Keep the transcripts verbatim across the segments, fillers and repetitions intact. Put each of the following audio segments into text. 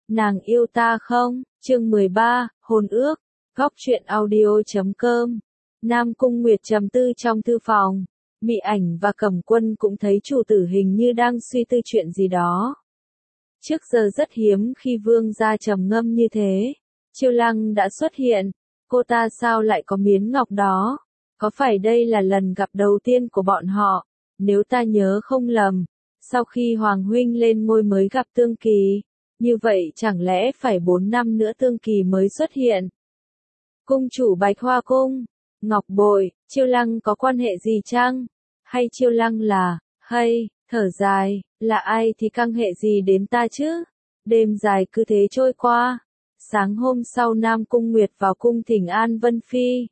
nàng yêu ta không? Chương mười ba, hôn ước. Góc truyện audio chấm com. Nam Cung Nguyệt trầm tư trong thư phòng. Mị Ảnh và Cẩm Quân cũng thấy chủ tử hình như đang suy tư chuyện gì đó. Trước giờ rất hiếm khi vương gia trầm ngâm như thế. Chiêu Lăng đã xuất hiện. Cô ta sao lại có miếng ngọc đó? Có phải đây là lần gặp đầu tiên của bọn họ? Nếu ta nhớ không lầm, sau khi Hoàng huynh lên ngôi mới gặp Tương Kỳ, như vậy chẳng lẽ phải bốn năm nữa Tương Kỳ mới xuất hiện? Cung chủ Bạch Hoa Cung, Ngọc Bội, Chiêu Lăng có quan hệ gì chăng? Hay Chiêu Lăng là, hay, thở dài, là ai thì căng hệ gì đến ta chứ? Đêm dài cứ thế trôi qua. Sáng hôm sau Nam Cung Nguyệt vào cung thỉnh an Vân Phi.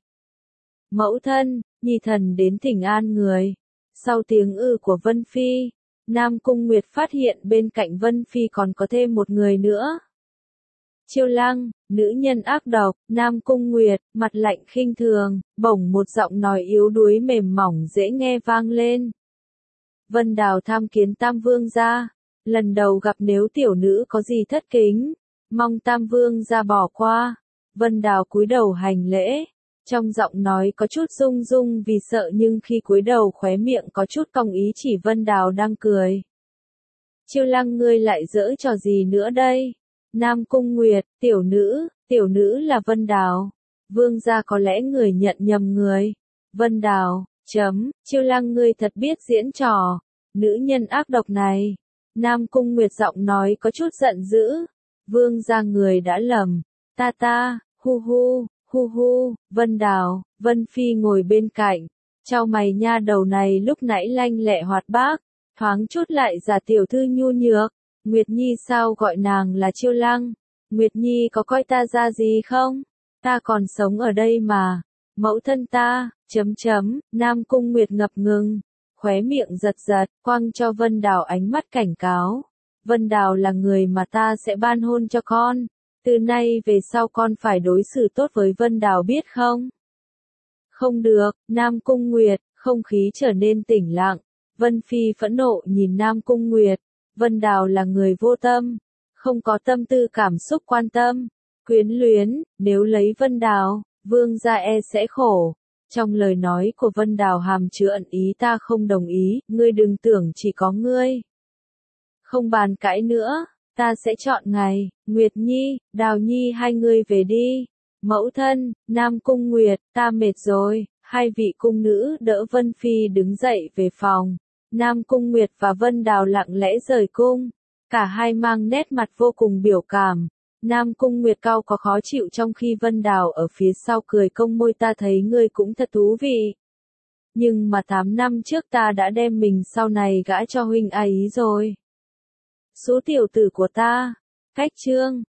Mẫu thân, nhi thần đến thỉnh an người. Sau tiếng ư của Vân Phi, Nam Cung Nguyệt phát hiện bên cạnh Vân Phi còn có thêm một người nữa. Chiêu Lăng, nữ nhân ác độc. Nam Cung Nguyệt, mặt lạnh khinh thường, bỗng một giọng nói yếu đuối mềm mỏng dễ nghe vang lên. Vân Đào tham kiến Tam Vương gia, lần đầu gặp, nếu tiểu nữ có gì thất kính, mong Tam Vương gia bỏ qua. Vân Đào cúi đầu hành lễ, trong giọng nói có chút rung rung vì sợ, nhưng khi cúi đầu khóe miệng có chút cong ý chỉ Vân Đào đang cười. Chiêu Lăng, ngươi lại giỡn trò gì nữa đây? Nam Cung Nguyệt, tiểu nữ, tiểu nữ là Vân Đào. Vương gia có lẽ người nhận nhầm người. Vân Đào, chấm, Chiêu Lăng ngươi thật biết diễn trò. Nữ nhân ác độc này. Nam Cung Nguyệt giọng nói có chút giận dữ. Vương gia người đã lầm. Ta ta, hu hu, hu hu. Vân Đào, Vân Phi ngồi bên cạnh. Chau mày, nha đầu này lúc nãy lanh lẹ hoạt bát, thoáng chút lại giả tiểu thư nhu nhược. Nguyệt Nhi sao gọi nàng là Chiêu Lăng? Nguyệt Nhi có coi ta ra gì không? Ta còn sống ở đây mà. Mẫu thân ta, chấm chấm, Nam Cung Nguyệt ngập ngừng, khóe miệng giật giật, quăng cho Vân Đào ánh mắt cảnh cáo. Vân Đào là người mà ta sẽ ban hôn cho con. Từ nay về sau con phải đối xử tốt với Vân Đào biết không? Không được. Nam Cung Nguyệt, không khí trở nên tĩnh lặng. Vân Phi phẫn nộ nhìn Nam Cung Nguyệt. Vân Đào là người vô tâm, không có tâm tư cảm xúc quan tâm, quyến luyến, nếu lấy Vân Đào, vương gia e sẽ khổ. Trong lời nói của Vân Đào hàm chứa ẩn ý ta không đồng ý, ngươi đừng tưởng chỉ có ngươi. Không bàn cãi nữa, ta sẽ chọn ngày. Nguyệt Nhi, Đào Nhi, hai người về đi. Mẫu thân, Nam Cung Nguyệt, ta mệt rồi. Hai vị cung nữ đỡ Vân Phi đứng dậy về phòng. Nam Cung Nguyệt và Vân Đào lặng lẽ rời cung. Cả hai mang nét mặt vô cùng biểu cảm. Nam Cung Nguyệt cau có khó chịu trong khi Vân Đào ở phía sau cười cong môi, ta thấy ngươi cũng thật thú vị. Nhưng mà tám năm trước ta đã đem mình sau này gã cho huynh ấy rồi. Số tiểu tử của ta. Cách chương.